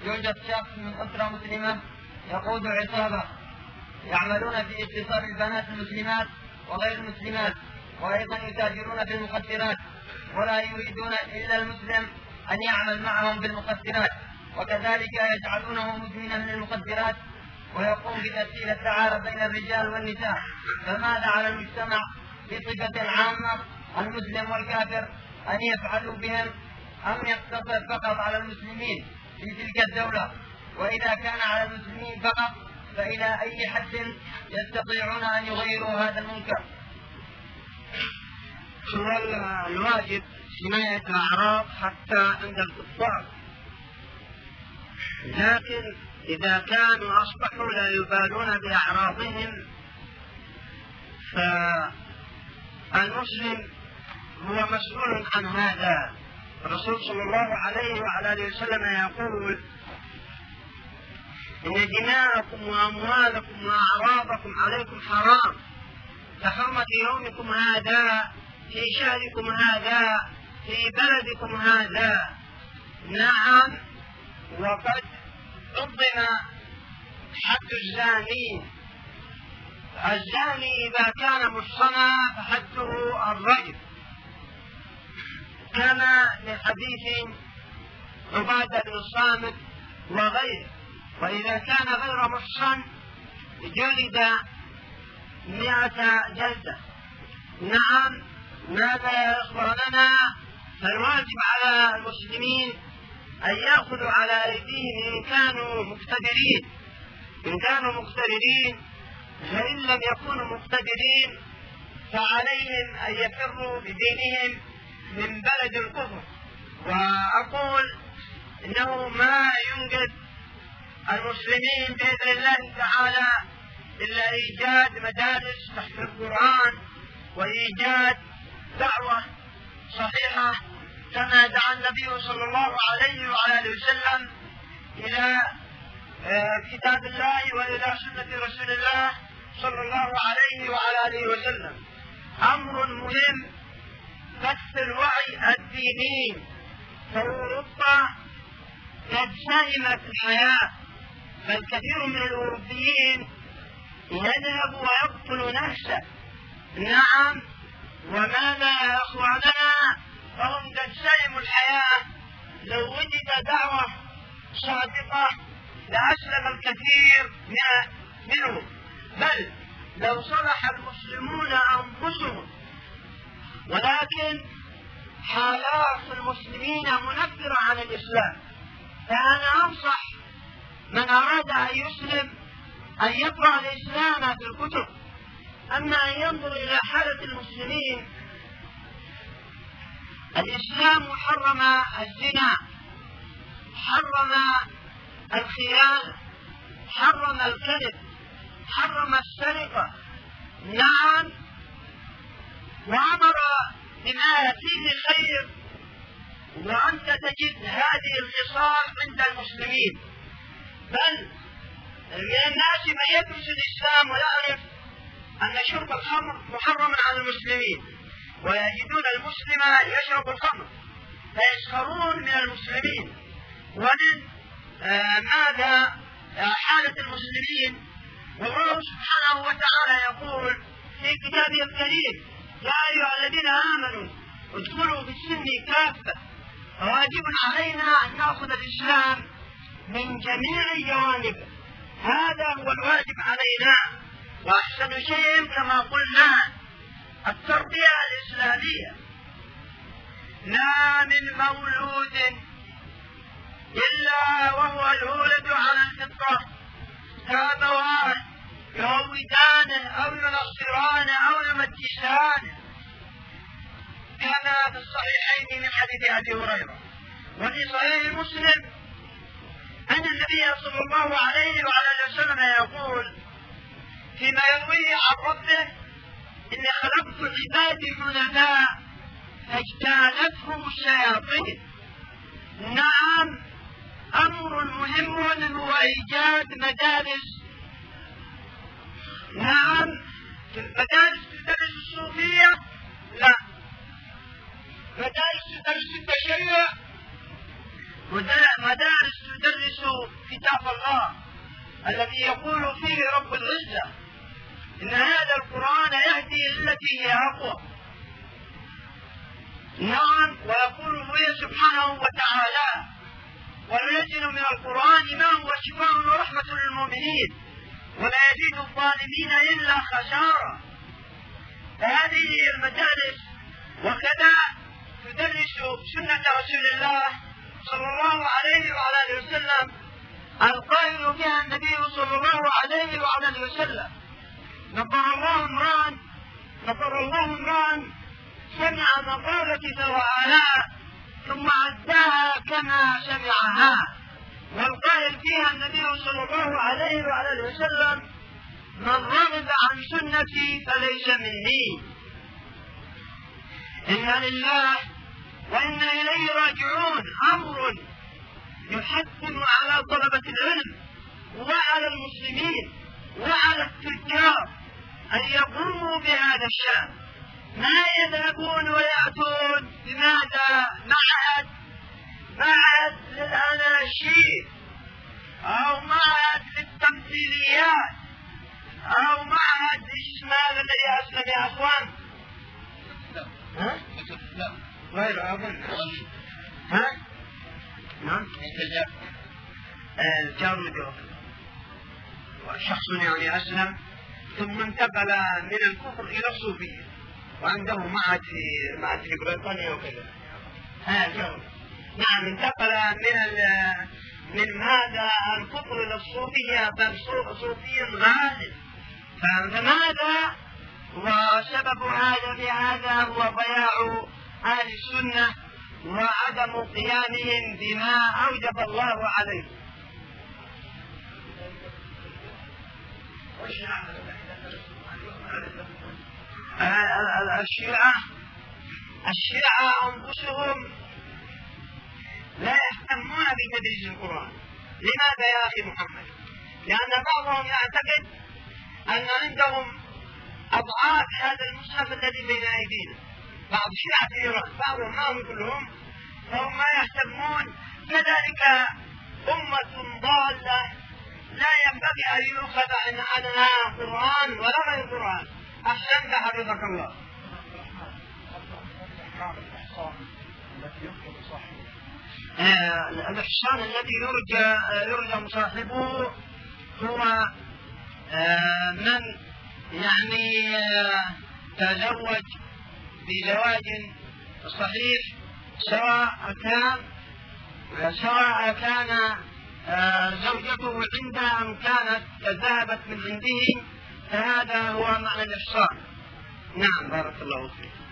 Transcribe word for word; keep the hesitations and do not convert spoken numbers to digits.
يوجد شخص من أسرة مسلمة يقود عصابة يعملون في اغتصاب البنات المسلمات وغير المسلمات، وأيضا يتاجرون في المخدرات، ولا يريدون إلا المسلم أن يعمل معهم بالمخدرات، وكذلك يجعلونه مدمنا للمخدرات، ويقوم بتسهيل الدعارة بين الرجال والنساء. فماذا على المجتمع بصفة عامة المسلم والكافر أن يفعلوا بهم، أم يقتصر فقط على المسلمين في تلك الدولة؟ وإذا كان على المسلمين فقط فإلى أي حد يستطيعون أن يغيروا هذا المنكر؟ الواجب حماية الأعراض حتى عند الكفار، لكن إذا كانوا أصبحوا لا يبالون بأعراضهم فالمسلم هو مسؤول عن هذا. الرسول صلى الله عليه وعلى آله وسلم يقول: إن دماءكم وأموالكم وأعراضكم عليكم حرام كحرمة يومكم هذا في شهركم هذا في بلدكم هذا. نعم، وقد قدم حد الزاني. الزاني إذا كان محصنا فحده الرجم، كما لحديث عبادة بن الصامت وغيره. وإذا كان غير محصن جلد مئة جلدة. نعم، ماذا يخبر لنا؟ فالواجب على المسلمين أن يأخذوا على أيديهم إن كانوا مقتدرين إن كانوا مقتدرين فإن لم يكونوا مقتدرين فعليهم أن يفروا بدينهم من بلد الكفر. وأقول إنه ما ينقذ المسلمين بإذن الله تعالى إلا إيجاد مدارس تحفيظ القرآن وإيجاد دعوة صحيحة كما دعا النبي صلى الله عليه وعلى وسلم إلى كتاب الله وإلى سنة رسول الله صلى الله عليه وعلى وسلم. أمر مهم بث الوعي الديني. فأوروبا قد ساهمت في الحياة، بل كثير من الأوروبيين يذهب ويقتل نفسه. نعم، وماذا يا أخواننا؟ فهم قد ساهموا الحياة. لو وجد دعوة صادقة لأسلم الكثير منهم، بل لو صلح المسلمون أنفسهم. ولكن حالات المسلمين منفرة عن الإسلام. فأنا أنصح من أراد أن يسلم أن يقرأ الإسلام في الكتب. أما أن ينظر إلى حالة المسلمين، الإسلام حرم الزنا، حرم الخيانة، حرم الكذب، حرم السرقة. نعم، وأمر بما فيه خير، وأنت تجد هذه الخصال عند المسلمين. بل من الناس من يدرس الإسلام ويعرف أن شرب الخمر محرم على المسلمين، ويجدون المسلم يشرب الخمر فيسخرون من المسلمين. ومن آه ماذا آه حالة المسلمين؟ والله سبحانه وتعالى يقول في كتابه الكريم: يا أيها الذين آمنوا ادخلوا في السلم كافة. فواجب علينا أن نأخذ الإسلام من جميع جوانبه. هذا هو الواجب علينا. وأحسن شيء كما قلنا التربية الإسلامية. لا من مولود إلا وهو الولد على الفطرة، كأبواه يهودانه أو ينصرانه أو يمجسانه، كما في الصحيحين من حديث أبي هريرة. وفي صحيح مسلم أن النبي صلى الله عليه وعلى وسلم يقول فيما يرويه عن ربه: إني خلقت عبادي حنفاء فاجتالتهم الشياطين. نعم، أمر مهم هو إيجاد مدارس. نعم، مدارس تدرس الصوفية؟ لا. مدارس تدرس التشيع؟ مدارس تدرس الذي يقول فيه رب العزة إن هذا القرآن يهدي التي هي أقوى. نعم، ويقول هو سبحانه وتعالى وننزل من القرآن ما هو شفاء ورحمة للمؤمنين ولا يزيد الظالمين إلا خسارة. فهذه هي المجالس، وكذا تدرس سنة رسول الله صلى الله عليه وعلى اله وسلم القائل بها النبي صلى الله عليه وعلى اله وسلم: نظر الله امرأ نظر الله امرأ سمع مقالتي وآلاء ثم عداها كما سمعها. والقائل فيها النبي صلى الله عليه وعلى اله وسلم: من رغب عن سنتي فليس مني. إنا لله وإنا إليه راجعون. أمر يحتم على طلبة العلم وعلى المسلمين وعلى التجار أن يقوموا بهذا الشأن، ما يذهبون ويأتون بماذا؟ معهد معهد للأناشيد أو معهد للتمثيليات أو معهد الإسلام الذي أسلم يا أخوان؟ ها؟ غير أظن. ها؟ نعم؟ الجار والجار. شخص يعني أسلم ثم انتقل من الكفر إلى الصوفية وعنده معهد في معهد في بريطانيا وكذا. ها جار. نعم، انتقل من من هذا الكفر إلى الصوفية، بل صوفي غالب. فماذا؟ وسبب هذا بهذا هو ضياع أهل السنة وعدم قيامهم بما أوجب الله عليه. الشيعة الشيعة أنفسهم لا يهتمون بتدريس القرآن. لماذا يا أخي محمد؟ لأن بعضهم يعتقد أن عندهم أضعاف هذا المصحف الذي بين أيدينا. بعض شيعة إيران، بعضهم ما هم كلهم، فهم ما يهتمون. كذلك أمة ضالة لا ينبغي أن يؤخذ عنها قرآن ولا غير قرآن. أحسنت حفظك الله. آه الإحسان الذي يرجى يرجى مصاحبه هو آه من يعني آه تزوج بزواج صحيح، سواء كان سواء كان آه زوجته عنده أم كانت ذهبت من عنده، فهذا هو معنى الإحسان. نعم، بارك الله فيك.